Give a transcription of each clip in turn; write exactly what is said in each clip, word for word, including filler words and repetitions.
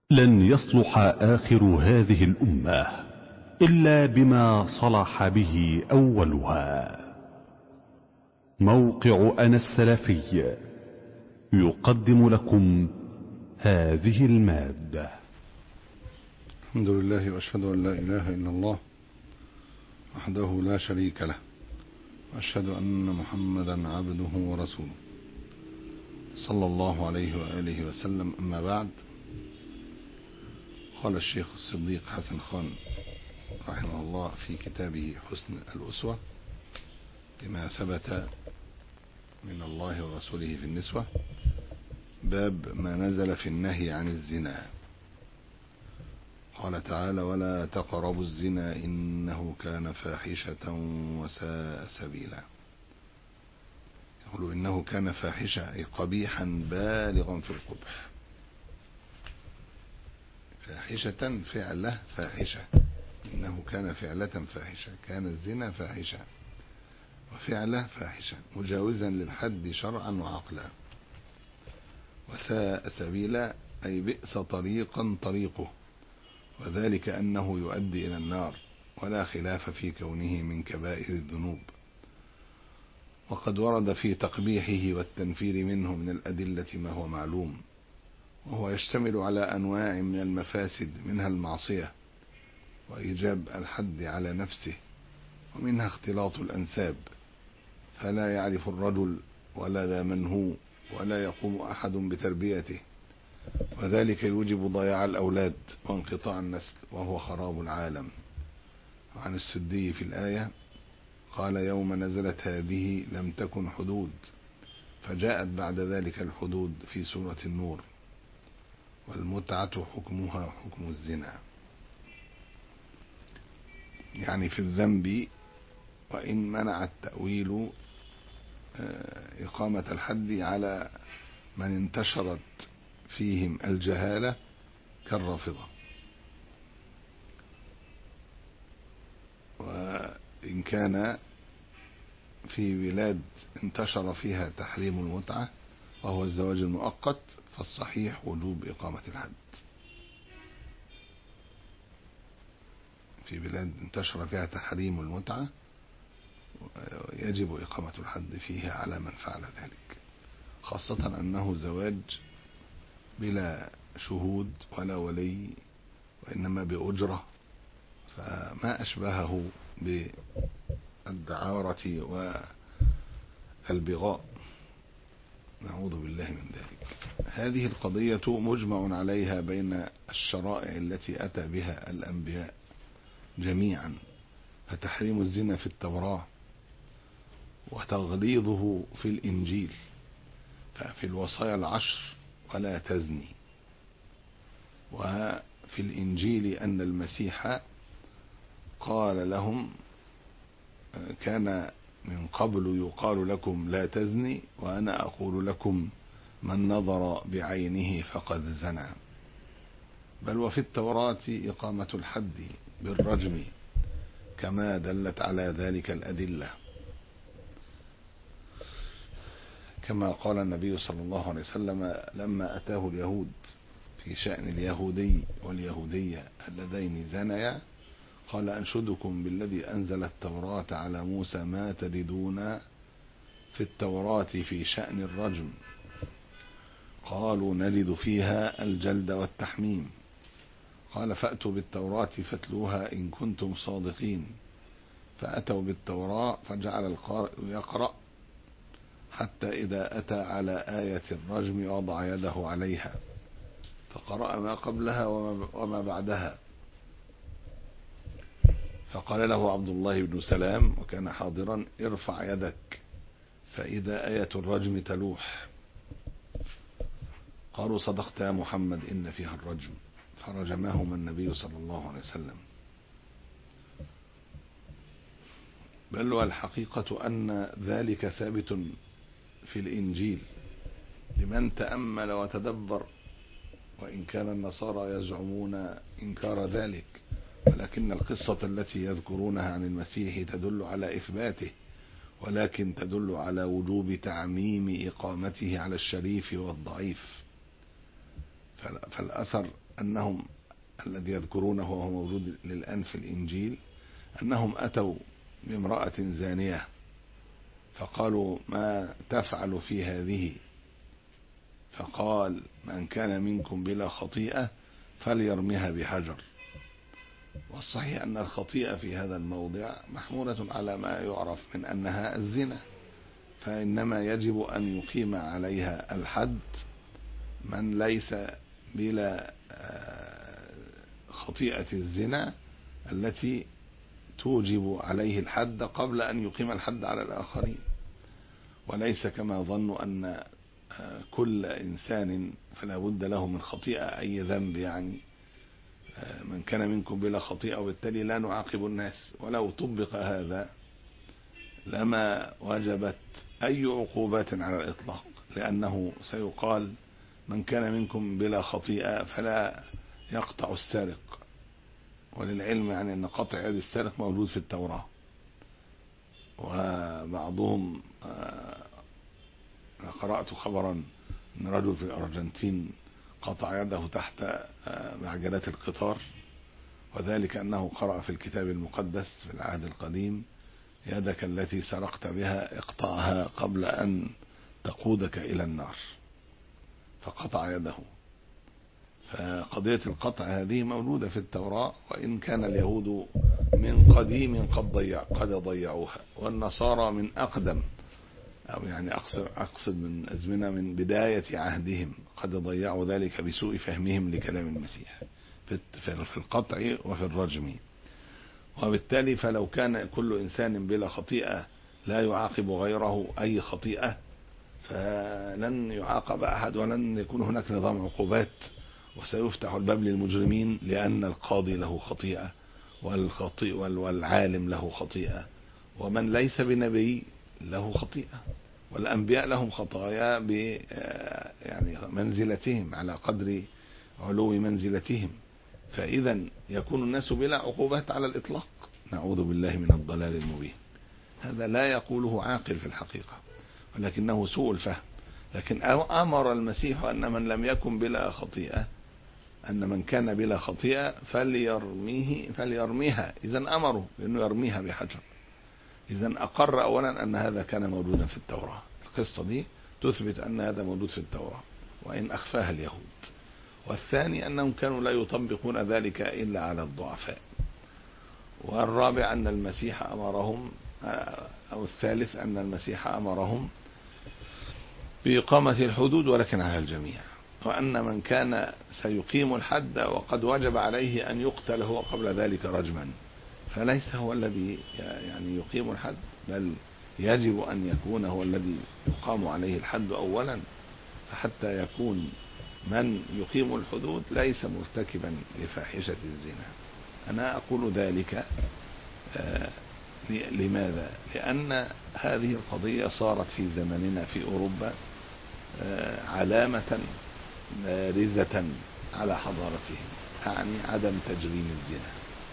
لن يصلح آخر هذه الأمة إلا بما صلح به أولها. موقع أنا السلفي يقدم لكم هذه المادة. الحمد لله وأشهد أن لا إله إلا الله وحده لا شريك له، وأشهد أن محمدا عبده ورسوله صلى الله عليه وآله وسلم. أما بعد، قال الشيخ الصديق حسن خان رحمه الله في كتابه حسن الأسوة بما ثبت من الله ورسوله في النسوة، باب ما نزل في النهي عن الزنا. قال تعالى: ولا تقربوا الزنا إنه كان فاحشة وساء سبيلا. يقول إنه كان فاحشة أي قبيحا بالغا في القبح. فاحشة فعله فاحشة، إنه كان فعلة فاحشة، كان الزنا فاحشة وفعله فاحشة مجاوزا للحد شرعا وعقلا. وساء سبيلا أي بئس طريقا طريقه، وذلك أنه يؤدي إلى النار، ولا خلاف في كونه من كبائر الذنوب. وقد ورد في تقبيحه والتنفير منه من الأدلة ما هو معلوم، وهو يشتمل على أنواع من المفاسد، منها المعصية وإيجاب الحد على نفسه، ومنها اختلاط الأنساب، فلا يعرف الرجل ولا ذا من هو، ولا يقوم أحد بتربيته، وذلك يوجب ضياع الأولاد وانقطاع النسل، وهو خراب العالم. عن السدي في الآية قال: يوم نزلت هذه لم تكن حدود، فجاءت بعد ذلك الحدود في سورة النور. والمتعة حكمها حكم الزنا، يعني في الذنب، وإن منع التأويل إقامة الحد على من انتشرت فيهم الجهالة كالرافضة. وإن كان في بلاد انتشر فيها تحريم المتعة وهو الزواج المؤقت، فالصحيح وجوب إقامة الحد. في بلاد انتشر فيها تحريم المتعة يجب إقامة الحد فيها على من فعل ذلك، خاصة أنه زواج بلا شهود ولا ولي، وإنما بأجرة، فما أشبهه بالدعارة والبغاء، نعوذ بالله من ذلك. هذه القضية مجمع عليها بين الشرائع التي أتى بها الأنبياء جميعا، فتحريم الزنا في التوراة وتغليظه في الإنجيل، ففي الوصايا العشر ولا تزني، وفي الإنجيل أن المسيح قال لهم: كان من قبل يقال لكم لا تزني، وأنا أقول لكم من نظر بعينه فقد زنى. بل وفي التوراة إقامة الحد بالرجم، كما دلت على ذلك الأدلة، كما قال النبي صلى الله عليه وسلم لما أتاه اليهود في شأن اليهودي واليهودية اللذين زنيا، قال: أنشدكم بالذي أنزل التوراة على موسى ما تجدون في التوراة في شأن الرجم. قالوا: نجد فيها الجلد والتحميم. قال: فأتوا بالتوراة فاتلوها إن كنتم صادقين. فأتوا بالتوراة فجعل القارئ يقرأ حتى إذا أتى على آية الرجم وضع يده عليها، فقرأ ما قبلها وما بعدها، فقال له عبد الله بن سلام وكان حاضرا: ارفع يدك فإذا آية الرجم تلوح. قالوا: صدقت يا محمد إن فيها الرجم. فرجمهما النبي صلى الله عليه وسلم. بل والحقيقة أن ذلك ثابت في الإنجيل لمن تأمل وتدبر، وإن كان النصارى يزعمون إنكار ذلك، ولكن القصة التي يذكرونها عن المسيح تدل على إثباته، ولكن تدل على وجوب تعميم إقامته على الشريف والضعيف. فالأثر أنهم الذي يذكرونه وهو موجود للآن في الإنجيل أنهم أتوا بامرأة زانية فقالوا ما تفعل في هذه؟ فقال من كان منكم بلا خطيئة فليرمها بحجر. والصحيح أن الخطيئة في هذا الموضع محمولة على ما يعرف من أنها الزنا، فإنما يجب أن يقيم عليها الحد من ليس بلا خطيئة الزنا التي توجب عليه الحد قبل أن يقيم الحد على الآخرين، وليس كما ظنوا أن كل إنسان فلا بد له من خطيئة أي ذنب، يعني من كان منكم بلا خطيئة وبالتالي لا نعاقب الناس. ولو طبق هذا لما وجبت أي عقوبات على الإطلاق، لأنه سيقال من كان منكم بلا خطيئة فلا يقطع السارق، وللعلم يعني أن قطع يد السارق موجود في التوراة. وبعضهم قرأت خبرا أن رجل في الأرجنتين قطع يده تحت معجلات القطار، وذلك أنه قرأ في الكتاب المقدس في العهد القديم يدك التي سرقت بها اقطعها قبل أن تقودك إلى النار، فقطع يده. فقضية القطع هذه موجودة في التوراة، وإن كان اليهود من قديم قد ضيع قد ضيعوها، والنصارى من أقدم، أو يعني أقصد, أقصد من أزمنة من بداية عهدهم قد ضيعوا ذلك بسوء فهمهم لكلام المسيح في القطع وفي الرجم. وبالتالي فلو كان كل إنسان بلا خطيئة لا يعاقب غيره أي خطيئة فلن يعاقب أحد، ولن يكون هناك نظام عقوبات، وسيفتح الباب للمجرمين، لأن القاضي له خطيئة والخطيئ والعالم له خطيئة، ومن ليس بنبي له خطيئة، والأنبياء لهم خطايا ب يعني منزلتهم على قدر علو منزلتهم. فإذا يكون الناس بلا عقوبات على الإطلاق، نعوذ بالله من الضلال المبين. هذا لا يقوله عاقل في الحقيقة، ولكنه سوء الفهم. لكن أمر المسيح أن من لم يكن بلا خطيئة، أن من كان بلا خطيئة فليرميه فليرميها. إذن أمره بأنه يرميها بحجر. إذن أقر أولا أن هذا كان موجودا في التوراة. القصة دي تثبت أن هذا موجود في التوراة وإن أخفاها اليهود. والثاني أنهم كانوا لا يطبقون ذلك إلا على الضعفاء. والرابع أن المسيح أمرهم، أو الثالث أن المسيح أمرهم بإقامة الحدود ولكن على الجميع، وأن من كان سيقيم الحد وقد وجب عليه أن يقتل هو قبل ذلك رجما، فليس هو الذي يعني يقيم الحد، بل يجب أن يكون هو الذي يقام عليه الحد أولا، حتى يكون من يقيم الحدود ليس مرتكبا لفاحشة الزنا. أنا أقول ذلك لماذا؟ لأن هذه القضية صارت في زمننا في أوروبا علامة بارزة على حضارتهم، يعني عدم تجريم الزنا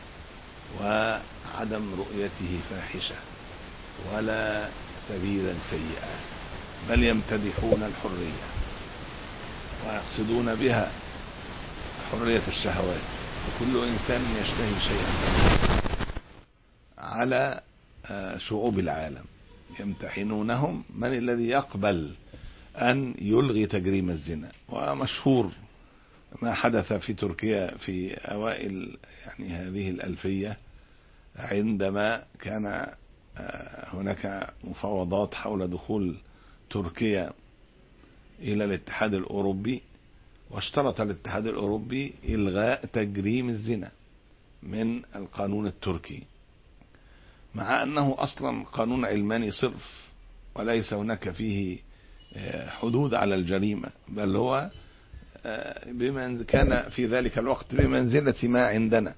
وعدم رؤيته فاحشة ولا سبيلا سيئا، بل يمتدحون الحرية ويقصدون بها حرية الشهوات، وكل إنسان يشتهي شيئا على شعوب العالم. يمتحنونهم من الذي يقبل أن يلغي تجريم الزنا. ومشهور ما حدث في تركيا في أوائل يعني هذه الألفية، عندما كان هناك مفاوضات حول دخول تركيا إلى الاتحاد الأوروبي، واشترط الاتحاد الأوروبي إلغاء تجريم الزنا من القانون التركي، مع أنه أصلا قانون علماني صرف وليس هناك فيه حدود على الجريمة، بل هو بمن كان في ذلك الوقت بمنزلة ما عندنا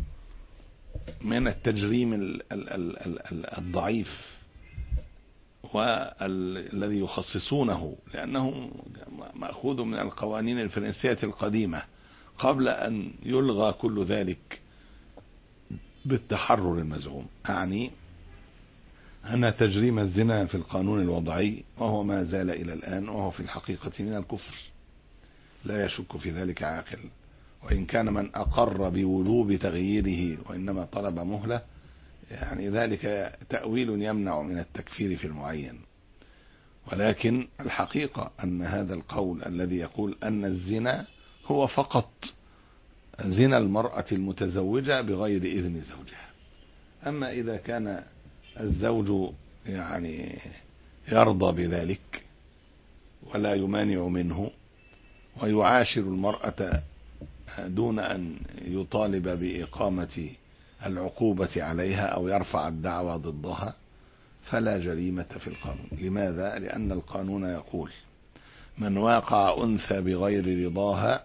من التجريم الضعيف والذي يخصصونه، لأنه مأخوذ من القوانين الفرنسية القديمة قبل أن يلغى كل ذلك بالتحرر المزعوم. أعني أن تجريم الزنا في القانون الوضعي، وهو ما زال إلى الآن، وهو في الحقيقة من الكفر، لا يشك في ذلك عاقل، وإن كان من أقر بوجوب تغييره وإنما طلب مهلة، يعني ذلك تأويل يمنع من التكفير في المعين. ولكن الحقيقة أن هذا القول الذي يقول أن الزنا هو فقط زنا المرأة المتزوجة بغير إذن زوجها. أما إذا كان الزوج يعني يرضى بذلك ولا يمانع منه ويعاشر المرأة دون أن يطالب بإقامة العقوبة عليها أو يرفع الدعوى ضدها، فلا جريمة في القانون. لماذا؟ لأن القانون يقول: من واقع أنثى بغير رضاها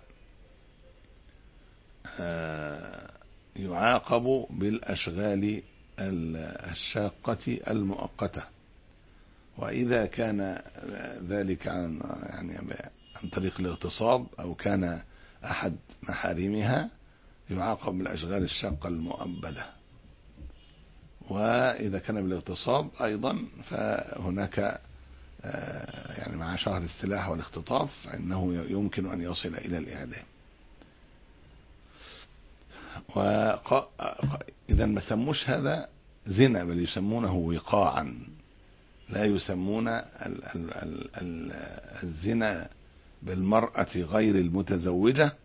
يعاقب بالأشغال الشاقة المؤقتة. وإذا كان ذلك عن يعني عن طريق الاغتصاب أو كان أحد محارمها يعاقب بالأشغال الشاقة المؤبدة. وإذا كان بالاغتصاب أيضا فهناك يعني مع شهر السلاح والاختطاف فإنه يمكن أن يصل إلى الإعدام. وإذا ما سموش هذا زنا بل يسمونه وقاعا، لا يسمون الزنا بالمرأة غير المتزوجة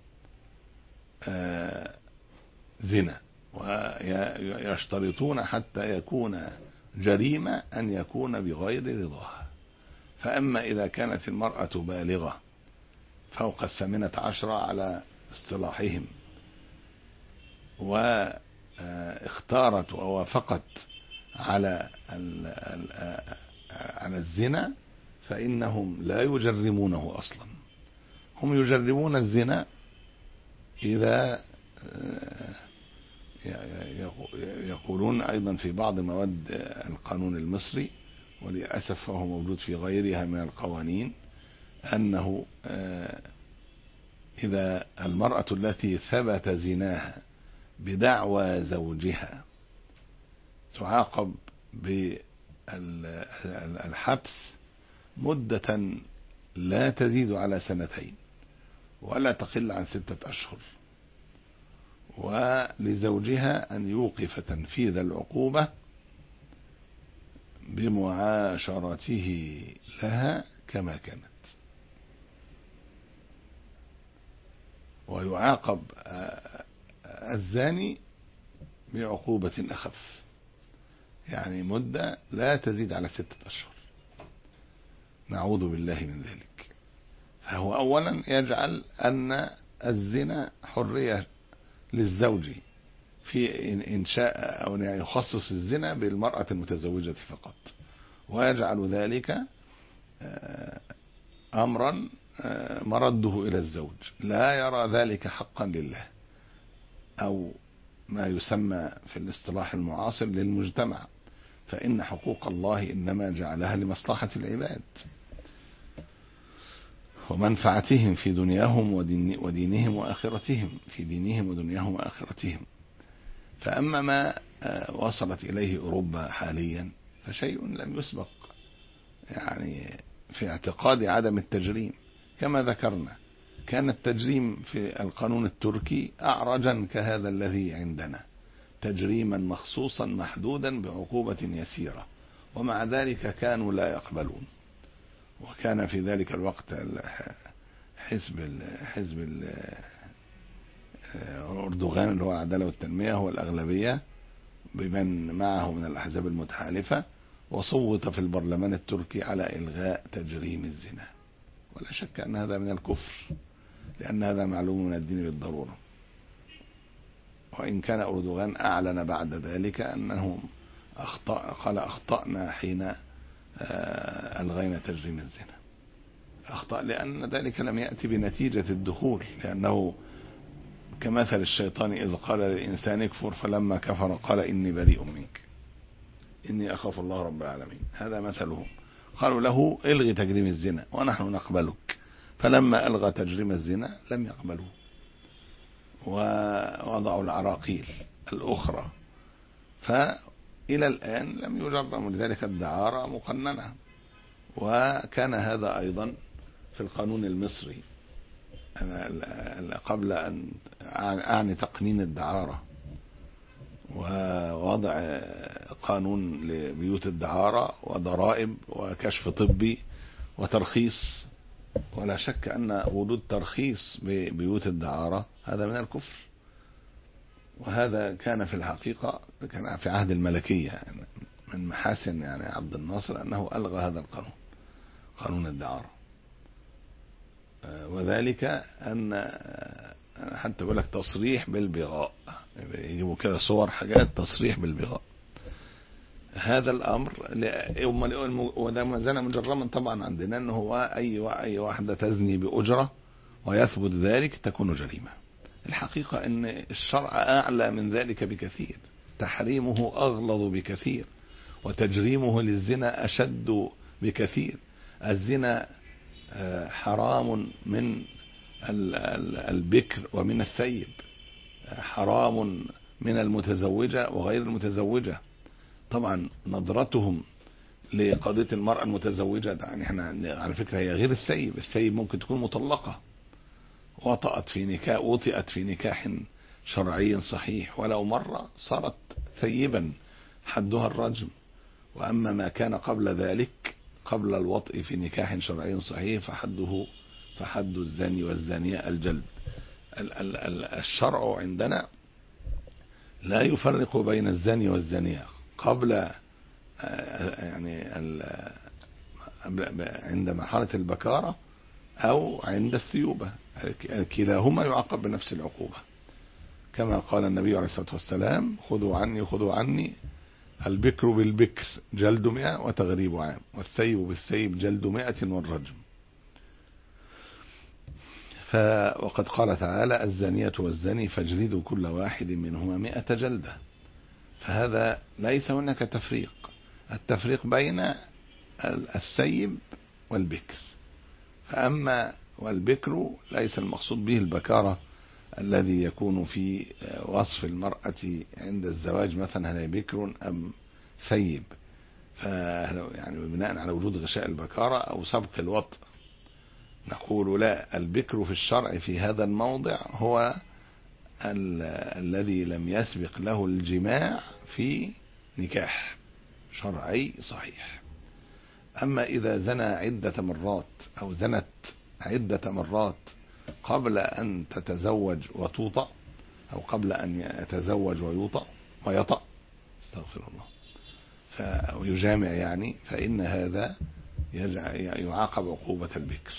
زنا، ويشترطون حتى يكون جريمة أن يكون بغير رضاها. فأما إذا كانت المرأة بالغة فوق الثامنة عشرة على اصطلاحهم واختارت ووافقت على على الزنا فإنهم لا يجرمونه أصلا. هم يجرمون الزنا إذا يقولون أيضا في بعض مواد القانون المصري، وللأسف فهو موجود في غيرها من القوانين، أنه إذا المرأة التي ثبت زناها بدعوى زوجها تعاقب بالحبس مدة لا تزيد على سنتين ولا تقل عن ستة أشهر، ولزوجها أن يوقف تنفيذ العقوبة بمعاشرته لها كما كانت. ويعاقب الزاني بعقوبة أخف، يعني مدة لا تزيد على ستة أشهر. نعوذ بالله من ذلك. فهو أولا يجعل أن الزنا حرية للزوج في إنشاء أو يخصص الزنا بالمرأة المتزوجة فقط، ويجعل ذلك أمرا مرده إلى الزوج، لا يرى ذلك حقا لله أو ما يسمى في الاصطلاح المعاصر للمجتمع، فإن حقوق الله إنما جعلها لمصلحة العباد ومنفعتهم في دنياهم ودينهم وآخرتهم، في دينهم ودنياهم وآخرتهم. فأما ما وصلت إليه أوروبا حاليا فشيء لم يسبق يعني في اعتقاد عدم التجريم. كما ذكرنا كان التجريم في القانون التركي أعرجا كهذا الذي عندنا، تجريما مخصوصا محدودا بعقوبة يسيرة، ومع ذلك كانوا لا يقبلون. وكان في ذلك الوقت حزب حزب أردوغان اللي هو العدالة والتنمية هو الأغلبية بمن معه من الأحزاب المتحالفة، وصوت في البرلمان التركي على إلغاء تجريم الزنا. ولا شك أن هذا من الكفر، لأن هذا معلوم من الدين بالضرورة. وإن كان أردوغان أعلن بعد ذلك أنه أخطأ، قال أخطأنا حين ألغينا تجريم الزنا. أخطأ لأن ذلك لم يأتي بنتيجة الدخول، لأنه كمثل الشيطان إذ قال للإنسان اكفر فلما كفر قال إني بريء منك إني أخاف الله رب العالمين. هذا مثلهم. قالوا له الغي تجريم الزنا ونحن نقبلك، فلما ألغى تجريم الزنا لم يقبلوه ووضعوا العراقيل الأخرى، فإلى الآن لم يجرم. لذلك الدعارة مقننة. وكان هذا أيضا في القانون المصري قبل أن أعني تقنين الدعارة ووضع قانون لبيوت الدعارة وضرائب وكشف طبي وترخيص. ولا شك أن وجود ترخيص ببيوت الدعارة هذا من الكفر، وهذا كان في الحقيقة كان في عهد الملكية. يعني من محاسن يعني عبد الناصر أنه ألغى هذا القانون، قانون الدعارة، وذلك أن حتى يقول لك تصريح بالبغاء، يجيبوا كده صور حاجات تصريح بالبغاء. هذا الأمر وده ما زال مجرما طبعا عندنا، أنه هو أي أي واحدة تزني بأجرة ويثبت ذلك تكون جريمة. الحقيقة أن الشرع أعلى من ذلك بكثير، تحريمه أغلظ بكثير، وتجريمه للزنا أشد بكثير. الزنا حرام من البكر ومن الثيب، حرام من المتزوجة وغير المتزوجة. طبعا نظرتهم لقضية المرأة المتزوجة يعني احنا على فكرة هي غير الثيب. الثيب ممكن تكون مطلقة وطأت في نكاح وطئت في نكاح شرعي صحيح ولو مرة صارت ثيبا حدها الرجم. وأما ما كان قبل ذلك قبل الوطء في نكاح شرعي صحيح فحده فحد الزاني والزانية الجلد. الشرع عندنا لا يفرق بين الزاني والزانية قبل يعني عند مرحلة البكارة أو عند الثيوبة، كلاهما يعاقب بنفس العقوبة، كما قال النبي عليه الصلاة والسلام: خذوا عني خذوا عني البكر بالبكر جلد مئة وتغريب عام، والثيب بالثيب جلد مئة والرجم. وقد قال تعالى: الزانية والزاني فاجلدوا كل واحد منهما مئة جلدة. فهذا ليس هناك تفريق، التفريق بين الثيب والبكر. فأما والبكر ليس المقصود به البكارة الذي يكون في وصف المرأة عند الزواج، مثلا هل هي بكر أم ثيب، يعني بناء على وجود غشاء البكارة أو سبق الوطء نقول لا، البكر في الشرع في هذا الموضع هو ال الذي لم يسبق له الجماع في نكاح شرعي صحيح. أما إذا زنى عدة مرات أو زنت عدة مرات قبل أن تتزوج وتوطأ أو قبل أن يتزوج ويوطأ ويطأ استغفر الله فيجامع يعني، فإن هذا يعاقب عقوبة البكر،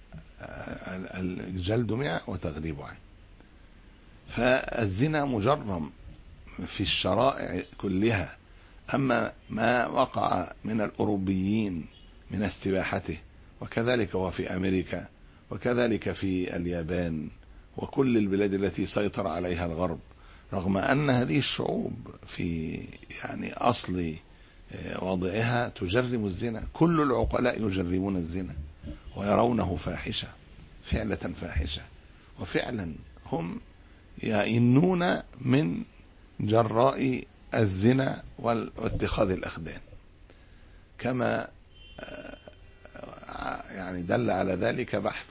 الجلد مئة وتغريب عام. فالزنا مجرم في الشرائع كلها. أما ما وقع من الأوروبيين من استباحته، وكذلك هو في أمريكا، وكذلك في اليابان وكل البلاد التي سيطر عليها الغرب، رغم أن هذه الشعوب في يعني أصل وضعها تجرم الزنا. كل العقلاء يجرمون الزنا ويرونه فاحشة، فعلة فاحشة، وفعلا هم يئنون من جراء الزنا واتخاذ الأخدان، كما يعني دل على ذلك بحث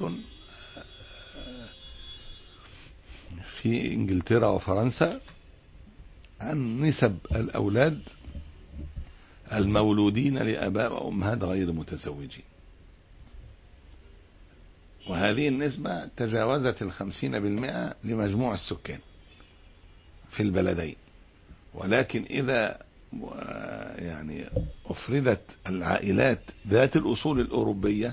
في إنجلترا وفرنسا عن نسب الأولاد المولودين لآباء وأمهات غير متزوجين، وهذه النسبة تجاوزت الخمسين بالمئة لمجموع السكان في البلدين. ولكن إذا يعني أفردت العائلات ذات الأصول الأوروبية،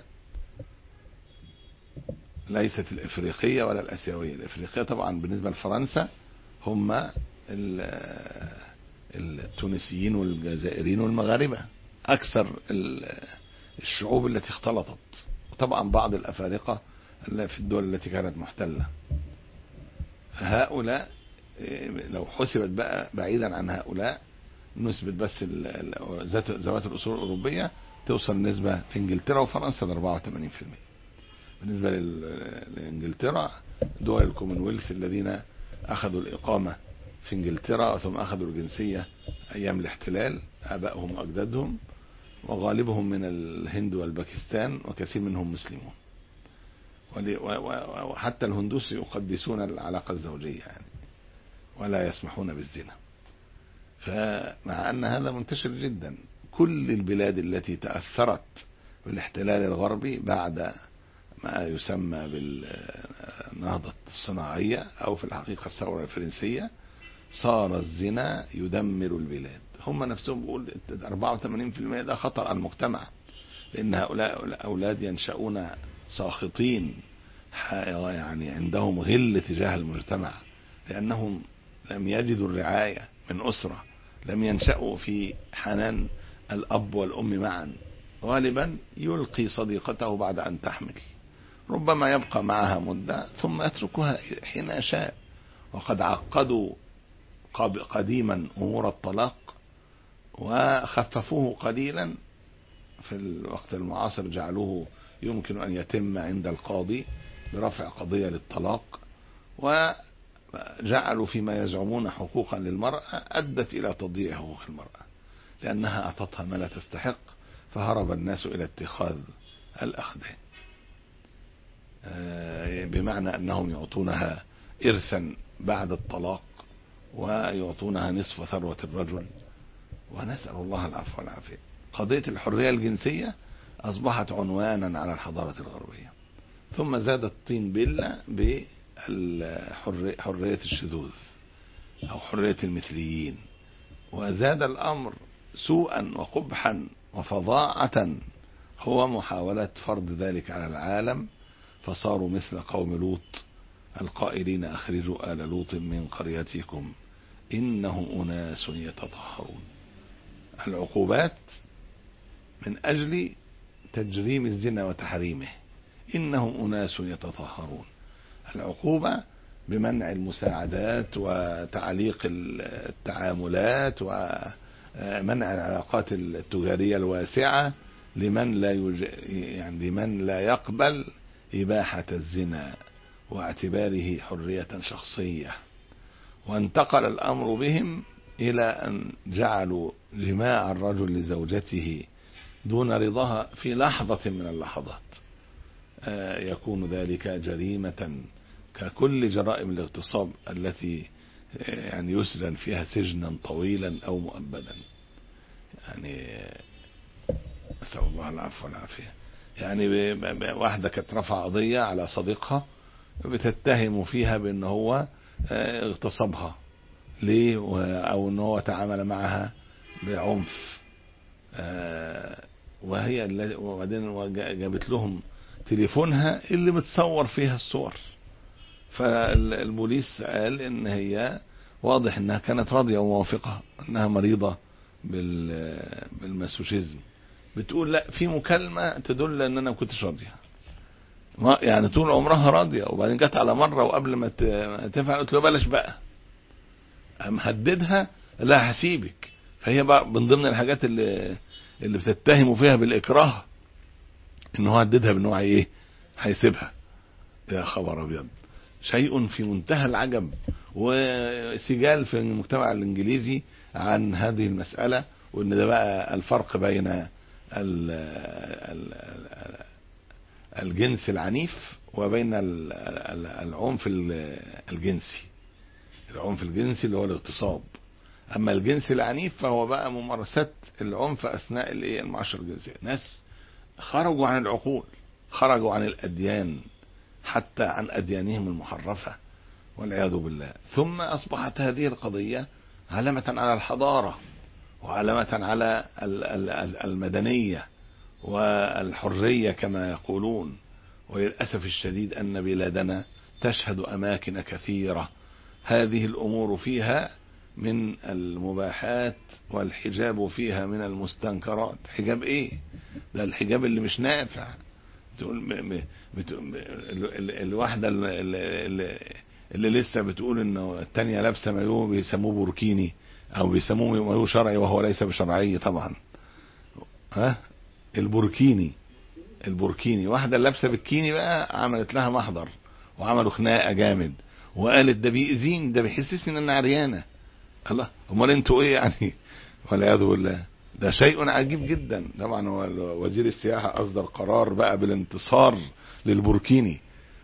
ليست الإفريقية ولا الأسيوية، الإفريقية طبعا بالنسبة لفرنسا هم التونسيين والجزائريين والمغاربة أكثر الشعوب التي اختلطت، وطبعا بعض الأفارقة في الدول التي كانت محتلة. فهؤلاء لو حسبت بقى بعيدا عن هؤلاء نسبة بس ذوات الأصول الأوروبية توصل نسبة في إنجلترا وفرنسا ل أربعة وثمانين بالمئة. بالنسبة لإنجلترا دول الكومنولث الذين أخذوا الإقامة في إنجلترا ثم أخذوا الجنسية أيام الاحتلال، آبائهم وأجدادهم، وغالبهم من الهند والباكستان وكثير منهم مسلمون. وحتى الهندوس يقدسون العلاقة الزوجية يعني، ولا يسمحون بالزنا. فمع أن هذا منتشر جدا، كل البلاد التي تأثرت بالاحتلال الغربي بعد ما يسمى بالنهضة الصناعية أو في الحقيقة الثورة الفرنسية، صار الزنا يدمر البلاد. هم نفسهم بيقول أربعة وثمانين بالمئة ده خطر على المجتمع، لأن هؤلاء الأولاد ينشأون ساخطين يعني عندهم غل تجاه المجتمع، لأنهم لم يجدوا الرعاية من أسرة، لم ينشأوا في حنان الأب والأم معا. غالبا يلقي صديقته بعد أن تحمل، ربما يبقى معها مدة ثم يتركها حين شاء. وقد عقدوا قديما أمور الطلاق وخففوه قليلا، في الوقت المعاصر جعلوه يمكن أن يتم عند القاضي برفع قضية للطلاق، وجعلوا فيما يزعمون حقوقا للمرأة أدت إلى تضييع حقوق المرأة، لأنها أعطتها ما لا تستحق، فهرب الناس إلى اتخاذ الأخدان، بمعنى أنهم يعطونها إرثا بعد الطلاق ويعطونها نصف ثروة الرجل، ونسأل الله العفو والعافية. قضية الحرية الجنسية أصبحت عنوانا على الحضارة الغربية، ثم زاد الطين بلة بحرية الشذوذ أو حرية المثليين، وزاد الأمر سوءا وقبحا وفظاعة، هو محاولة فرض ذلك على العالم، فصاروا مثل قوم لوط القائلين أخرجوا آل لوط من قريتكم إنهم أناس يتطهرون. العقوبات من أجل تجريم الزنا وتحريمه، إنهم أناس يتطهرون. العقوبة بمنع المساعدات وتعليق التعاملات ومنع العلاقات التجارية الواسعة لمن لا يج... يعني لمن لا يقبل إباحة الزنا واعتباره حرية شخصية. وانتقل الأمر بهم إلى أن جعلوا جماع الرجل لزوجته دون رضاها في لحظة من اللحظات يكون ذلك جريمة ككل جرائم الاغتصاب التي يعني يسجن فيها سجنا طويلا أو مؤبدا. يعني أسأل الله العفو والعافية. يعني واحدة كانت رفع قضية على صديقها بتتهم فيها بأنه هو اغتصبها ليه، أو أنه هو تعامل معها بعنف، وهي وبعدين جابت لهم تليفونها اللي متصور فيها الصور. فالبوليس قال ان هي واضح انها كانت راضية وموافقة، انها مريضة بالماسوشيزم. بتقول لا، في مكالمة تدل ان انا ما كنتش راضية، يعني طول عمرها راضية، وبعدين جت على مرة وقبل ما تفعل قلت له بلاش بقى، مهددها لا هسيبك. فهي بقى من ضمن الحاجات اللي اللي بتتهموا فيها بالإكراه ان هو هددها بانه ايه هيسيبها. يا خبر ابيض، شيء في منتهى العجب وسجال في المجتمع الانجليزي عن هذه المسألة. وان ده بقى الفرق بين ال ال الجنس العنيف وبين العنف الجنسي. العنف الجنسي اللي هو الاغتصاب، اما الجنس العنيف فهو بقى ممارسات العنف اثناء المعاشرة الجنسية. ناس خرجوا عن العقول، خرجوا عن الأديان، حتى عن أديانهم المحرفة والعياذ بالله. ثم أصبحت هذه القضية علامة على الحضارة وعلامة على المدنية والحرية كما يقولون. وللأسف الشديد أن بلادنا تشهد أماكن كثيرة هذه الأمور فيها من المباحات، والحجاب فيها من المستنكرات. حجاب ايه ده؟ الحجاب اللي مش نافع. تقول الواحدة اللي, اللي لسه بتقول انه التانية لابسة مايو بيسموه بوركيني او بيسموه مايو شرعي وهو ليس بشرعي طبعا. ها البوركيني البوركيني واحدة لابسة بالكيني بقى عملت لها محضر وعملوا خناقة جامد، وقالت ده بيأذين، ده بيحسسني ان انا عريانة. الله، امال انتوا ايه يعني؟ والعياذ بالله. ده شيء عجيب جدا. طبعا هو وزير السياحة اصدر قرار بقى بالانتصار للبوركيني،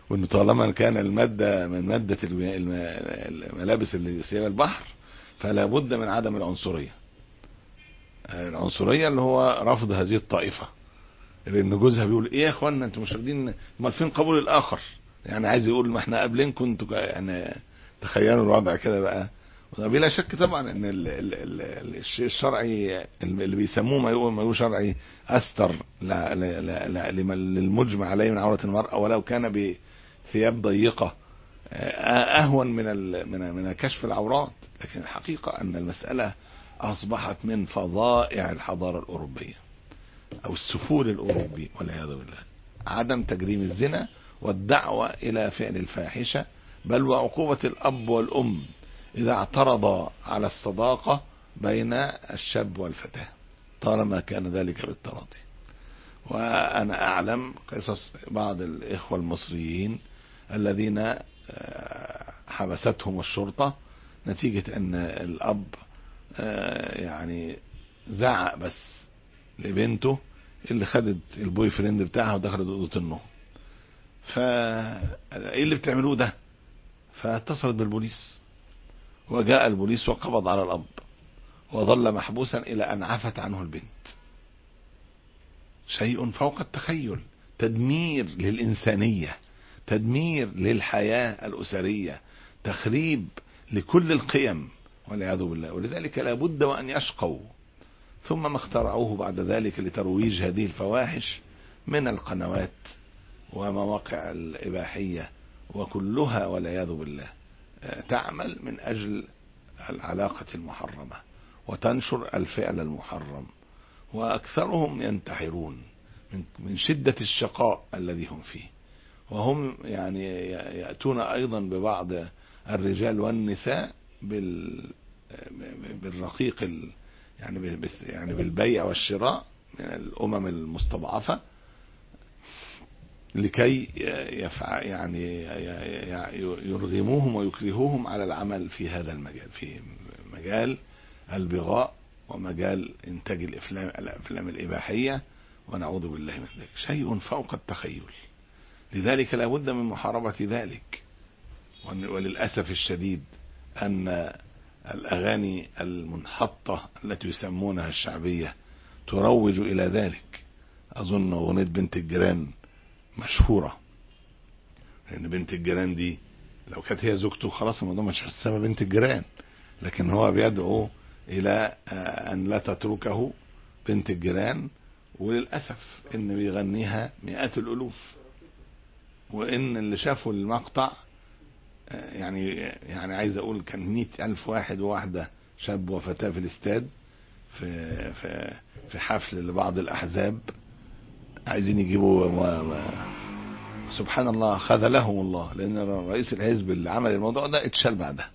وانه طالما كان المادة من مادة الملابس اللي سيبها البحر فلا بد من عدم العنصرية. العنصرية اللي هو رفض هذه الطائفة، لان جوزها بيقول ايه يا اخوانا انتوا مش راضيين، امال فين قبول الاخر؟ يعني عايز يقول ما احنا قابلينكم انتوا، يعني تخيلوا الوضع كده بقى. بلا شك طبعا ان ال ال ال الشيء الشرعي اللي بيسموه ما يقول ما يقول شرعي استر لا لا لا لا للمجمع عليه من عورة المرأة ولو كان بثياب ضيقة اهون من من من كشف العورات. لكن الحقيقة ان المسألة اصبحت من فظائع الحضارة الاوروبية او السفول الاوروبي والعياذ بالله، عدم تجريم الزنا والدعوة الى فعل الفاحشة، بل وعقوبة الاب والام اذا اعترض على الصداقة بين الشاب والفتاة طالما كان ذلك بالتراضي. وانا اعلم قصص بعض الاخوة المصريين الذين حبستهم الشرطة نتيجة ان الاب يعني زعق بس لبنته اللي خدت البوي فريند بتاعها ودخلت اوضه النوم. فا ايه اللي بتعملوه ده؟ فاتصلت بالبوليس وجاء البوليس وقبض على الاب وظل محبوسا الى ان عفت عنه البنت. شيء فوق التخيل، تدمير للإنسانية، تدمير للحياة الأسرية، تخريب لكل القيم والعياذ بالله. ولذلك لا بد وأن يشقوا. ثم ما اخترعوه بعد ذلك لترويج هذه الفواحش من القنوات ومواقع الإباحية وكلها والعياذ بالله تعمل من أجل العلاقة المحرمة وتنشر الفعل المحرم، وأكثرهم ينتحرون من شدة الشقاء الذي هم فيه. وهم يعني يأتون أيضا ببعض الرجال والنساء بالرقيق يعني يعني بالبيع والشراء من الأمم المستضعفة لكي يفعل يعني يرغموهم ويكرهوهم على العمل في هذا المجال، في مجال البغاء ومجال إنتاج الأفلام الأفلام الإباحية، ونعوذ بالله من ذلك. شيء فوق التخيل. لذلك لا بد من محاربة ذلك. وللأسف الشديد أن الأغاني المنحطة التي يسمونها الشعبية تروج إلى ذلك. أظن أغنية بنت الجيران مشهورة، لأن بنت الجيران دي لو كانت هي زوجته خلاص الموضوع مش حسابة بنت الجيران، لكن هو بيدعو إلى أن لا تتركه بنت الجيران. وللأسف إن بيغنيها مئات الألوف، وإن اللي شافوا المقطع يعني يعني عايز أقول كان مئة ألف واحد وواحدة شاب وفتاة في الاستاد في في في حفل لبعض الأحزاب عايزين يجيبوا و... و... سبحان الله خذلهم الله، لأن رئيس الحزب اللي عمل الموضوع ده اتشال بعدها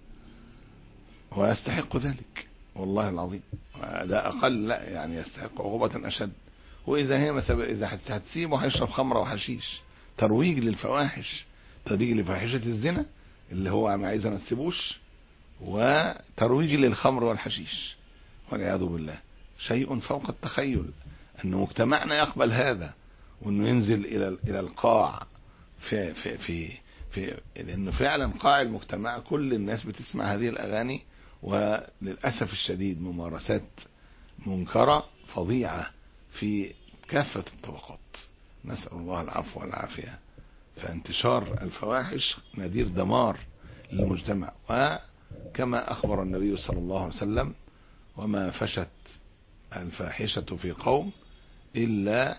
ويستحق ذلك والله العظيم. ده أقل لا يعني يستحق عقوبة أشد. وإذا هي مسب... إذا هتسيبه هيشرب خمرة وحشيش، ترويج للفواحش، ترويج لفاحشة الزنا اللي هو ما عايزة ما تسيبوش، وترويج للخمر والحشيش والعياذ بالله. شيء فوق التخيل أن مجتمعنا يقبل هذا، وأنه ينزل إلى إلى القاع في في في في لأنه فعلا قاع المجتمع كل الناس بتسمع هذه الأغاني، وللأسف الشديد ممارسات منكرة فظيعة في كافة الطبقات، نسأل الله العفو والعافية. فانتشار الفواحش نذير دمار للمجتمع. وكما أخبر النبي صلى الله عليه وسلم: وما فشت الفاحشة في قوم إلا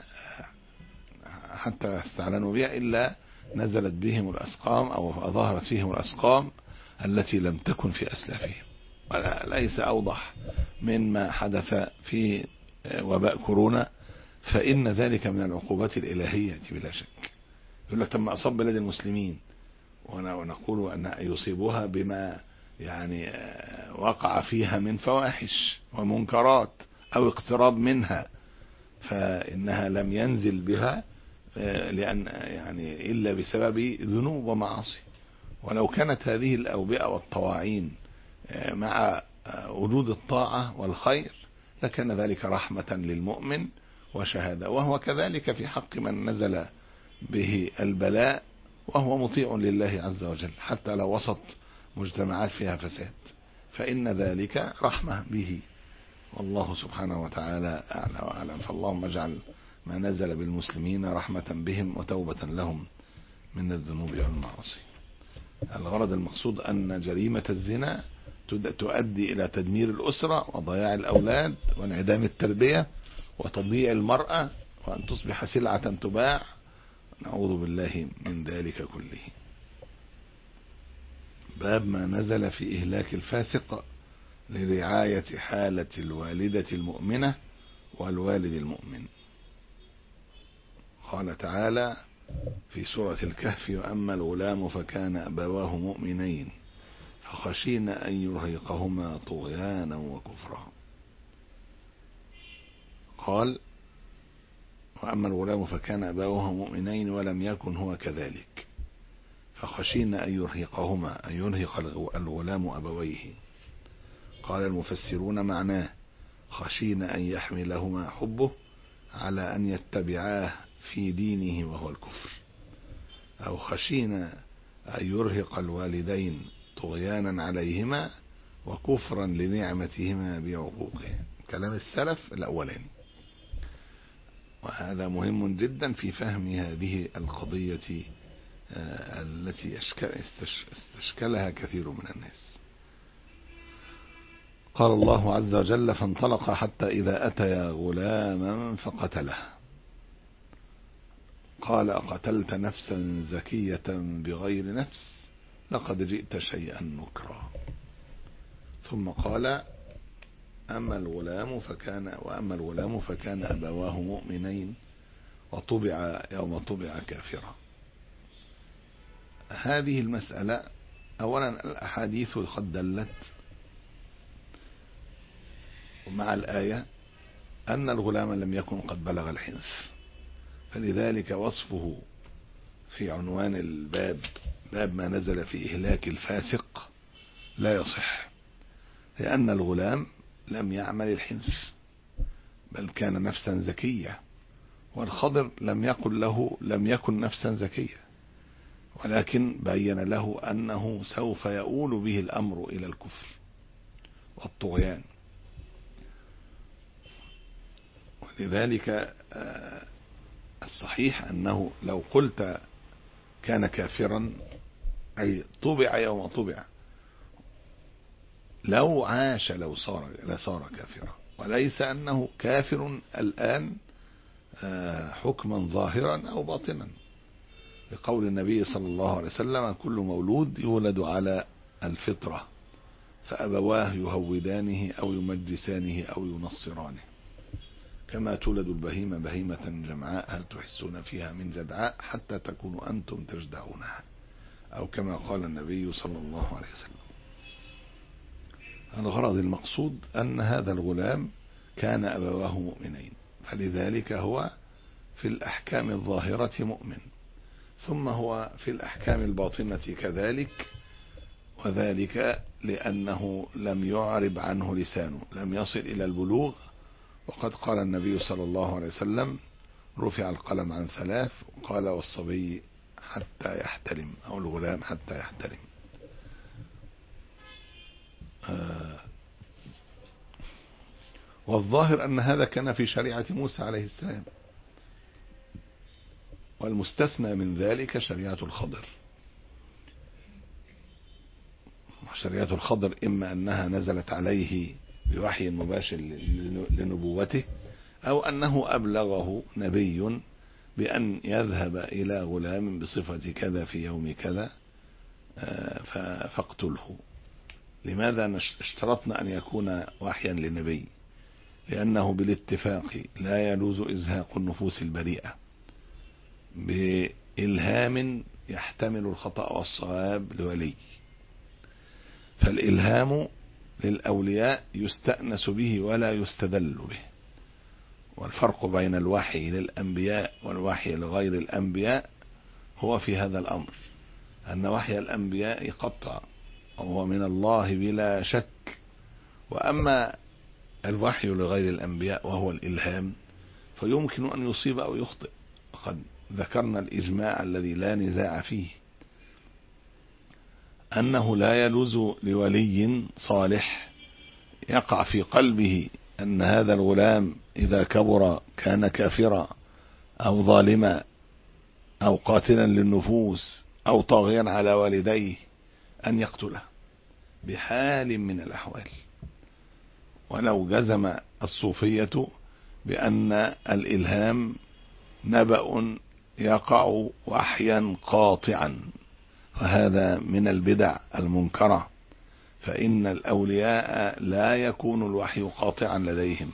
حتى استعلنوا بها إلا نزلت بهم الأسقام أو ظهرت فيهم الأسقام التي لم تكن في أسلافهم. وليس أوضح من ما حدث في وباء كورونا، فإن ذلك من العقوبات الإلهية بلا شك. يقول لك تم أصاب بلاد المسلمين، ونقول أن يصيبوها بما يعني وقع فيها من فواحش ومنكرات أو اقتراب منها، فإنها لم ينزل بها لأن يعني إلا بسبب ذنوب ومعاصي. ولو كانت هذه الأوبئة والطواعين مع وجود الطاعة والخير لكان ذلك رحمة للمؤمن وشهادة. وهو كذلك في حق من نزل به البلاء وهو مطيع لله عز وجل حتى لو وسط مجتمعات فيها فساد، فإن ذلك رحمة به، والله سبحانه وتعالى أعلى وأعلم. فاللهم اجعل ما نزل بالمسلمين رحمة بهم وتوبة لهم من الذنوب والمعاصي. الغرض المقصود أن جريمة الزنا تؤدي إلى تدمير الأسرة وضياع الأولاد وانعدام التربية وتضييع المرأة وأن تصبح سلعة تباع، نعوذ بالله من ذلك كله. باب ما نزل في إهلاك الفاسق لرعاية حالة الوالدة المؤمنة والوالد المؤمن. قال تعالى في سورة الكهف: وأما الغلام فكان أبواه مؤمنين فخشينا أن يرهقهما طغيانا وكفرا. قال: وأما الغلام فكان أبواه مؤمنين ولم يكن هو كذلك فخشينا أن يرهقهما، أن يرهق الغلام أبويه. قال المفسرون معناه: خشينا أن يحملهما حبه على أن يتبعاه في دينه وهو الكفر، أو خشينا أن يرهق الوالدين طغيانا عليهما وكفرا لنعمتهما بعقوقه. كلام السلف الأولاني، وهذا مهم جدا في فهم هذه القضية التي استشكلها كثير من الناس. قال الله عز وجل: فانطلق حتى إذا أتيا غلاما فقتله. قال: أقتلت نفسا زكية بغير نفس لقد جئت شيئا نكرا. ثم قال: أما الغلام فكان وأما الغلام فكان أبواه مؤمنين وطبع يوم طبع كافرا. هذه المسألة أولا الأحاديث قد دلت مع الآية أن الغلام لم يكن قد بلغ الحنث، فلذلك وصفه في عنوان الباب باب ما نزل في إهلاك الفاسق لا يصح، لأن الغلام لم يعمل الحنث بل كان نفسا زكية، والخضر لم يقل له لم يكن نفسا زكية، ولكن بين له أنه سوف يؤول به الأمر إلى الكفر والطغيان. ولذلك الصحيح أنه لو قلت كان كافرا أي طبع يوم طبع، لو عاش لو صار لصار كافرا، وليس أنه كافر الآن حكما ظاهرا أو باطنا، لقول النبي صلى الله عليه وسلم: كل مولود يولد على الفطرة فأبواه يهودانه أو يمجسانه أو ينصرانه، كما تولد البهيمة بهيمة جمعاء هل تحسون فيها من جدعاء حتى تكونوا أنتم تجدعونها، أو كما قال النبي صلى الله عليه وسلم. الغرض المقصود أن هذا الغلام كان أبواه مؤمنين، فلذلك هو في الأحكام الظاهرة مؤمن، ثم هو في الأحكام الباطنة كذلك، وذلك لأنه لم يعرب عنه لسانه، لم يصل إلى البلوغ. وقد قال النبي صلى الله عليه وسلم: رفع القلم عن ثلاث، قال: والصبي حتى يحتلم، أو الغلام حتى يحتلم. آه والظاهر أن هذا كان في شريعة موسى عليه السلام، والمستثنى من ذلك شريعة الخضر. شريعة الخضر إما أنها نزلت عليه بوحي مباشر لنبوته، أو أنه أبلغه نبي بأن يذهب إلى غلام بصفة كذا في يوم كذا فاقتله. لماذا اشترطنا أن يكون وحيا لنبي؟ لأنه بالاتفاق لا يجوز إزهاق النفوس البريئة بإلهام يحتمل الخطأ والصواب لولي، فالإلهام للأولياء يستأنس به ولا يستدل به. والفرق بين الوحي للأنبياء والوحي لغير الأنبياء هو في هذا الأمر، أن وحي الأنبياء قطع وهو من الله بلا شك، وأما الوحي لغير الأنبياء وهو الإلهام فيمكن أن يصيب أو يخطئ. قد ذكرنا الإجماع الذي لا نزاع فيه، أنه لا يجوز لولي صالح يقع في قلبه أن هذا الغلام إذا كبر كان كافرا أو ظالما أو قاتلا للنفوس أو طاغيا على والديه أن يقتله بحال من الأحوال، ولو جزم الصوفية بأن الإلهام نبأ يقع وحيا قاطعا، وهذا من البدع المنكرة، فإن الأولياء لا يكون الوحي قاطعا لديهم.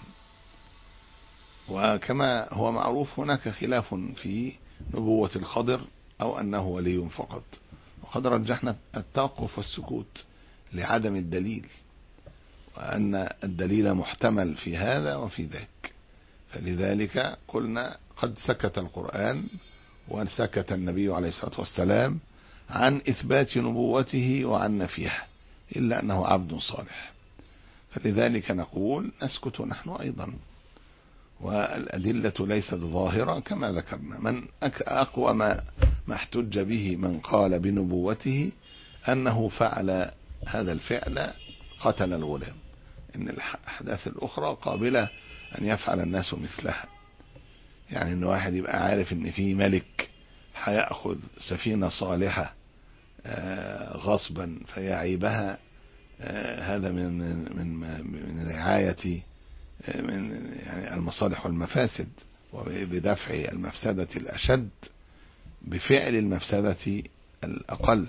وكما هو معروف هناك خلاف في نبوة الخضر أو أنه ولي فقط، وقد رجحنا التوقف والسكوت لعدم الدليل، وأن الدليل محتمل في هذا وفي ذاك، فلذلك قلنا قد سكت القرآن وسكت النبي عليه الصلاة والسلام عن إثبات نبوته وعن نفيها، إلا أنه عبد صالح، فلذلك نقول نسكت نحن أيضا. والأدلة ليست ظاهرة كما ذكرنا. من أقوى ما احتج به من قال بنبوته أنه فعل هذا الفعل قتل الغلام، إن الأحداث الأخرى قابلة أن يفعل الناس مثلها، يعني إن واحد يبقى عارف إن في ملك هيأخذ سفينة صالحة غصبا فيعيبها، هذا من من من رعاية من يعني المصالح والمفاسد، وبدفع المفسدة الأشد بفعل المفسدة الأقل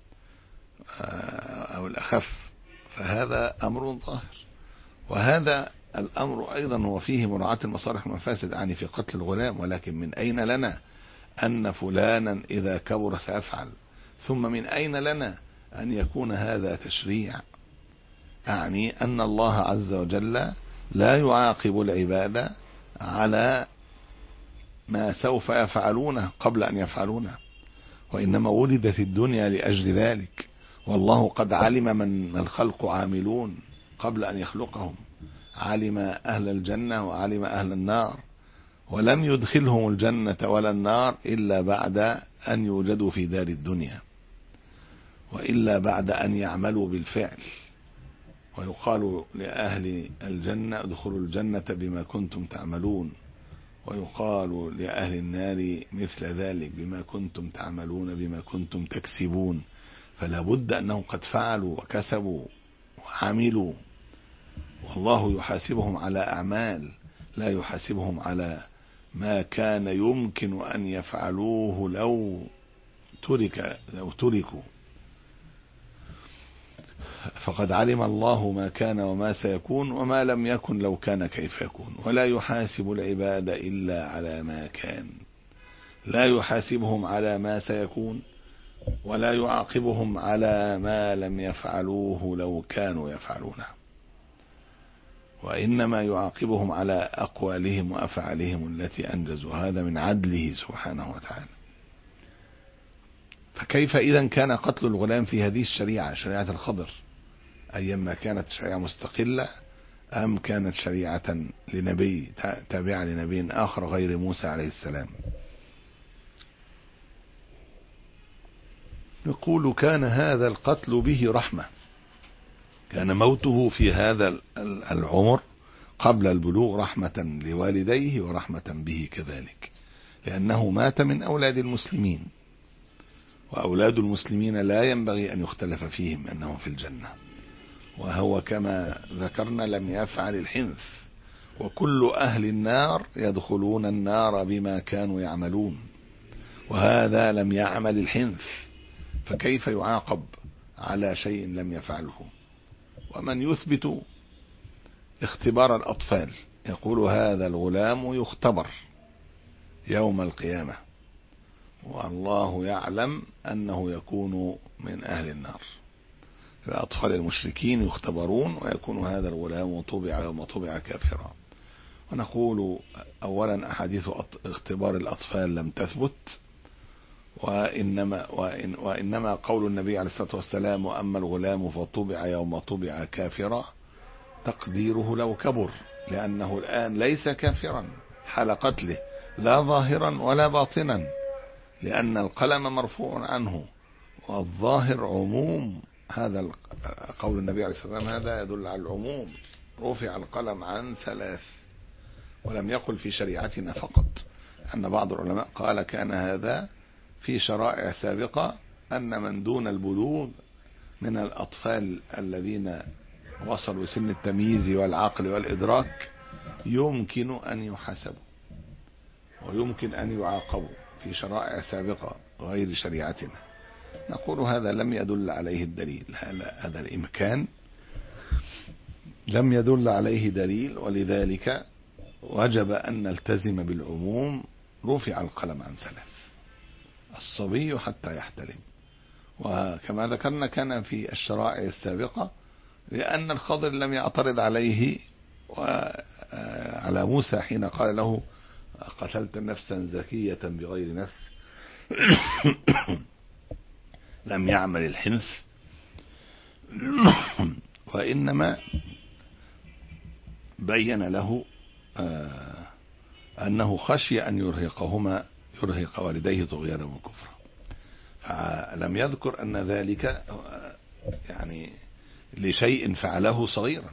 أو الأخف، فهذا أمر ظاهر. وهذا الأمر أيضا هو فيه مراعاة المصالح والمفاسد، يعني في قتل الغلام، ولكن من أين لنا أن فلانا إذا كبر سيفعل؟ ثم من أين لنا أن يكون هذا تشريع؟ أعني أن الله عز وجل لا يعاقب العباد على ما سوف يفعلونه قبل أن يفعلونه، وإنما ولدت الدنيا لأجل ذلك، والله قد علم من الخلق عاملون قبل أن يخلقهم، علم أهل الجنة وعلم أهل النار، ولم يدخلهم الجنة ولا النار إلا بعد أن يوجدوا في دار الدنيا، وإلا بعد أن يعملوا بالفعل. ويقال لأهل الجنة ادخلوا الجنة بما كنتم تعملون، ويقال لأهل النار مثل ذلك بما كنتم تعملون بما كنتم تكسبون، فلا بد أنهم قد فعلوا وكسبوا وعملوا، والله يحاسبهم على أعمال، لا يحاسبهم على ما كان يمكن أن يفعلوه لو ترك لو تركوا. فقد علم الله ما كان وما سيكون وما لم يكن لو كان كيف يكون، ولا يحاسب العباد إلا على ما كان، لا يحاسبهم على ما سيكون، ولا يعاقبهم على ما لم يفعلوه لو كانوا يفعلونه، وإنما يعاقبهم على أقوالهم وأفعالهم التي أنجزوا، هذا من عدله سبحانه وتعالى. فكيف إذا كان قتل الغلام في هذه الشريعة، شريعة الخضر، أيما كانت شريعة مستقلة أم كانت شريعة لنبي تابعة لنبي آخر غير موسى عليه السلام؟ نقول كان هذا القتل به رحمة، كان موته في هذا العمر قبل البلوغ رحمة لوالديه ورحمة به كذلك، لأنه مات من أولاد المسلمين، وأولاد المسلمين لا ينبغي أن يختلف فيهم أنهم في الجنة، وهو كما ذكرنا لم يفعل الحنث، وكل أهل النار يدخلون النار بما كانوا يعملون، وهذا لم يعمل الحنث، فكيف يعاقب على شيء لم يفعله؟ ومن يثبت اختبار الأطفال يقول هذا الغلام يختبر يوم القيامة، والله يعلم أنه يكون من أهل النار، فأطفال المشركين يختبرون ويكون هذا الغلام طبع يوم طبع كافرا. ونقول أولا أحاديث اختبار الأطفال لم تثبت، وإنما, وإن وإنما قول النبي عليه الصلاة والسلام وأما الغلام فطبع يوم طبع كافرا تقديره لو كبر، لأنه الآن ليس كافرا حال قتله، لا ظاهرا ولا باطنا، لأن القلم مرفوع عنه، والظاهر عموم. هذا قول النبي عليه الصلاة والسلام هذا يدل على العموم. رفع القلم عن ثلاث، ولم يقل في شريعتنا فقط، أن بعض العلماء قال كان هذا في شرائع سابقة، أن من دون البلوغ من الأطفال الذين وصلوا سن التمييز والعقل والإدراك يمكن أن يحاسبوا ويمكن أن يعاقبوا في شرائع سابقة غير شريعتنا. نقول هذا لم يدل عليه الدليل، هذا الإمكان لم يدل عليه دليل، ولذلك وجب أن نلتزم بالعموم. رفع القلم عن ثلاث: الصبي حتى يحتلم، وكما ذكرنا كان في الشرائع السابقة، لأن الخضر لم يعترض عليه وعلى موسى حين قال له قتلت نفسا زكية بغير نفس لم يعمل الحنث، وإنما بين له أنه خشي أن يرهقهما يرهق والديه طغيانا وكفرا، فلم يذكر أن ذلك يعني لشيء فعله صغيرا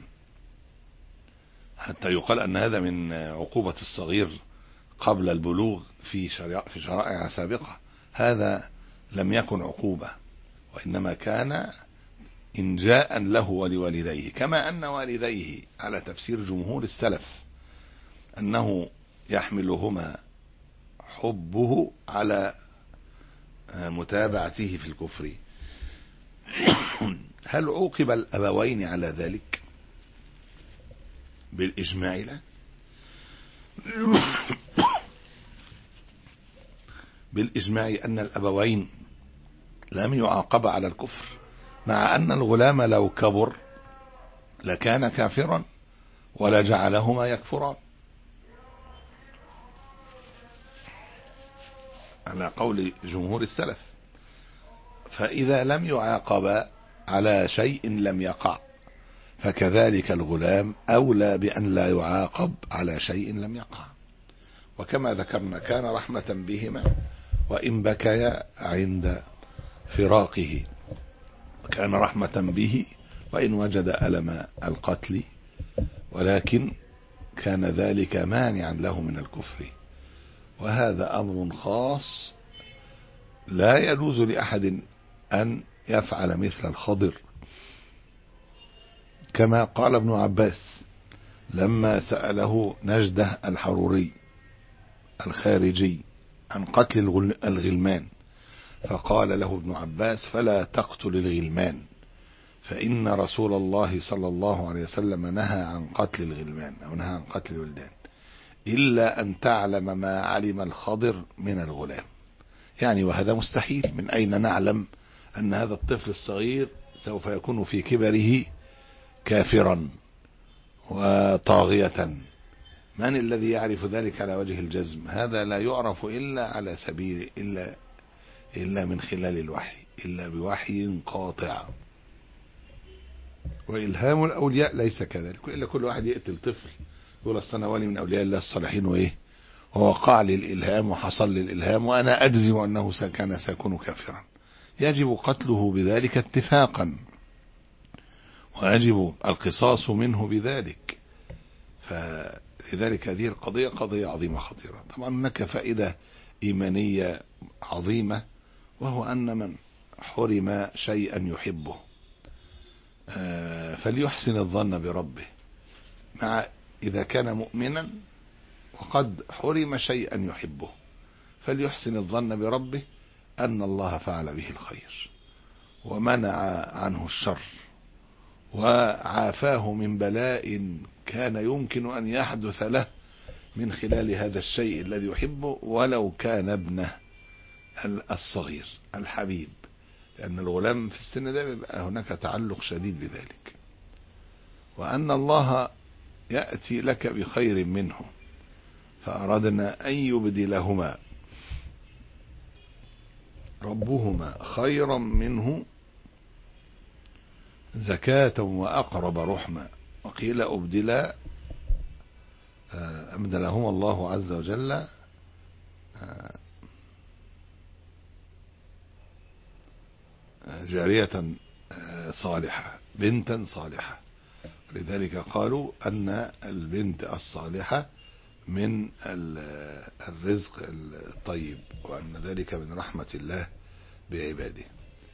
حتى يقال أن هذا من عقوبة الصغير قبل البلوغ في شرائع في شرائع سابقة. هذا لم يكن عقوبة، وإنما كان إنجاء له ولوالديه، كما أن والديه على تفسير جمهور السلف أنه يحملهما حبه على متابعته في الكفر. هل عوقب الأبوين على ذلك؟ بالإجماع لا. بالإجماع أن الأبوين لم يعاقب على الكفر، مع أن الغلام لو كبر لكان كافرا ولا جعلهما يكفران، على قول جمهور السلف. فإذا لم يعاقب على شيء لم يقع، فكذلك الغلام أولى بأن لا يعاقب على شيء لم يقع. وكما ذكرنا كان رحمة بهما وإن بكيا عند فراقه، وكان رحمة به وإن وجد ألم القتل، ولكن كان ذلك مانعا له من الكفر. وهذا أمر خاص لا يجوز لأحد أن يفعل مثل الخضر، كما قال ابن عباس لما سأله نجده الحروري الخارجي عن قتل الغلمان، فقال له ابن عباس فلا تقتل الغلمان، فإن رسول الله صلى الله عليه وسلم نهى عن قتل الغلمان أو نهى عن قتل الولدان إلا أن تعلم ما علم الخضر من الغلام. يعني وهذا مستحيل، من أين نعلم أن هذا الطفل الصغير سوف يكون في كبره كافرا وطاغية؟ من الذي يعرف ذلك على وجه الجزم؟ هذا لا يعرف إلا على سبيل إلا إلا من خلال الوحي، إلا بوحي قاطع. وإلهام الأولياء ليس كذلك، إلا كل واحد يقتل طفل يقول أصل أنا ولي من أولياء الله الصالحين وإيه ووقع لي الإلهام وحصل لي الإلهام وأنا أجزم أنه كان سيكون كافرا. يجب قتله بذلك اتفاقا، ويجب القصاص منه بذلك. فلذلك هذه القضية قضية عظيمة خطيرة. طبعا هناك فائدة إيمانية عظيمة، وهو أن من حرم شيئا يحبه فليحسن الظن بربه، مع إذا كان مؤمنا وقد حرم شيئا يحبه فليحسن الظن بربه أن الله فعل به الخير ومنع عنه الشر وعافاه من بلاء كان يمكن أن يحدث له من خلال هذا الشيء الذي يحبه، ولو كان ابنه الصغير الحبيب، لأن الغلام في السن ده بيبقى هناك تعلق شديد بذلك. وأن الله يأتي لك بخير منه، فأردنا أن يبدلهما ربهما خيرا منه زكاة وأقرب رحمة. وقيل أبدلا أبدلهما الله عز وجل جارية صالحة، بنتا صالحة. لذلك قالوا أن البنت الصالحة من الرزق الطيب، وأن ذلك من رحمة الله بعباده.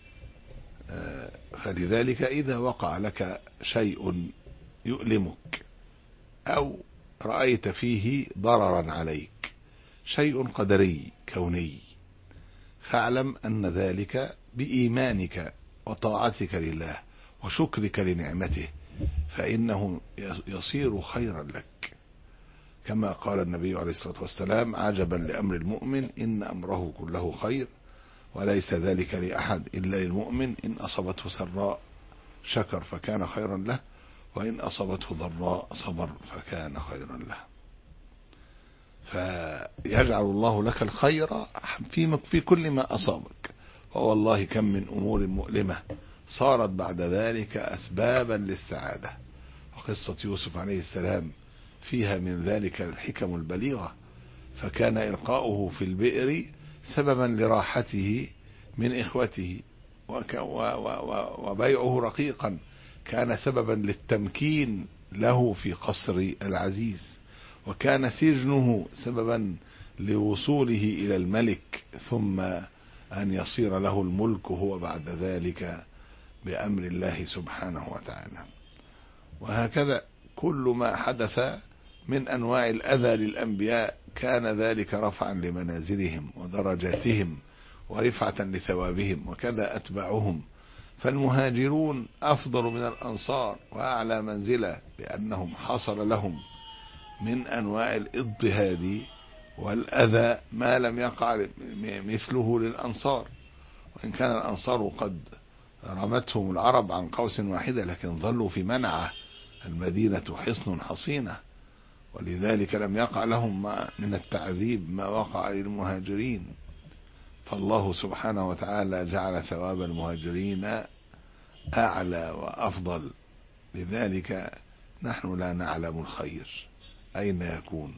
فلذلك إذا وقع لك شيء يؤلمك أو رأيت فيه ضررا عليك، شيء قدري كوني، فاعلم أن ذلك بإيمانك وطاعتك لله وشكرك لنعمته، فإنه يصير خيرا لك، كما قال النبي عليه الصلاة والسلام: عجبا لأمر المؤمن إن أمره كله خير وليس ذلك لأحد إلا للمؤمن، إن أصابته سراء شكر فكان خيرا له، وإن أصابته ضراء صبر فكان خيرا له. فيجعل الله لك الخير في كل ما أصابك. ووالله كم من أمور مؤلمة صارت بعد ذلك أسبابا للسعادة. وقصة يوسف عليه السلام فيها من ذلك الحكم البليغة، فكان إلقاؤه في البئر سببا لراحته من إخوته، وبيعه رقيقا كان سببا للتمكين له في قصر العزيز، وكان سجنه سببا لوصوله إلى الملك، ثم أن يصير له الملك هو بعد ذلك بأمر الله سبحانه وتعالى. وهكذا كل ما حدث من أنواع الأذى للأنبياء كان ذلك رفعا لمنازلهم ودرجاتهم ورفعة لثوابهم، وكذا أتباعهم. فالمهاجرون أفضل من الأنصار وأعلى منزلة، لأنهم حصل لهم من أنواع الاضطهاد والأذى ما لم يقع مثله للأنصار، وإن كان الأنصار قد رمتهم العرب عن قوس واحدة، لكن ظلوا في منعة، المدينة حصن حصينة، ولذلك لم يقع لهم من التعذيب ما وقع للمهاجرين. فالله سبحانه وتعالى جعل ثواب المهاجرين أعلى وأفضل. لذلك نحن لا نعلم الخير أين يكون،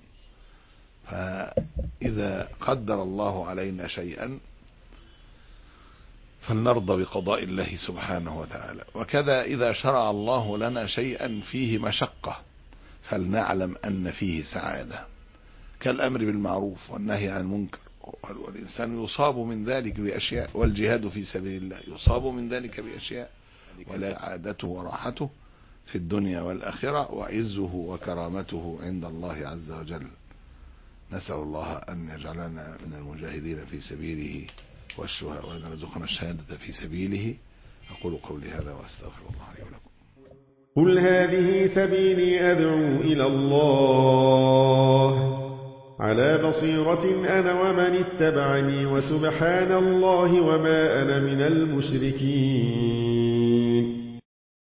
فإذا قدر الله علينا شيئا فلنرضى بقضاء الله سبحانه وتعالى. وكذا إذا شرع الله لنا شيئا فيه مشقة فلنعلم أن فيه سعادة، كالأمر بالمعروف والنهي عن المنكر، والإنسان يصاب من ذلك بأشياء، والجهاد في سبيل الله يصاب من ذلك بأشياء، ولا سعادته وراحته في الدنيا والآخرة وعزه وكرامته عند الله عز وجل. نسأل الله أن يجعلنا من المجاهدين في سبيله والشهداء، وأن يرزقنا الشهادة في سبيله. أقول قولي هذا وأستغفر الله لي ولكم. قل هذه سبيلي أدعو إلى الله على بصيرة أنا ومن اتبعني، وسبحان الله وما أنا من المشركين.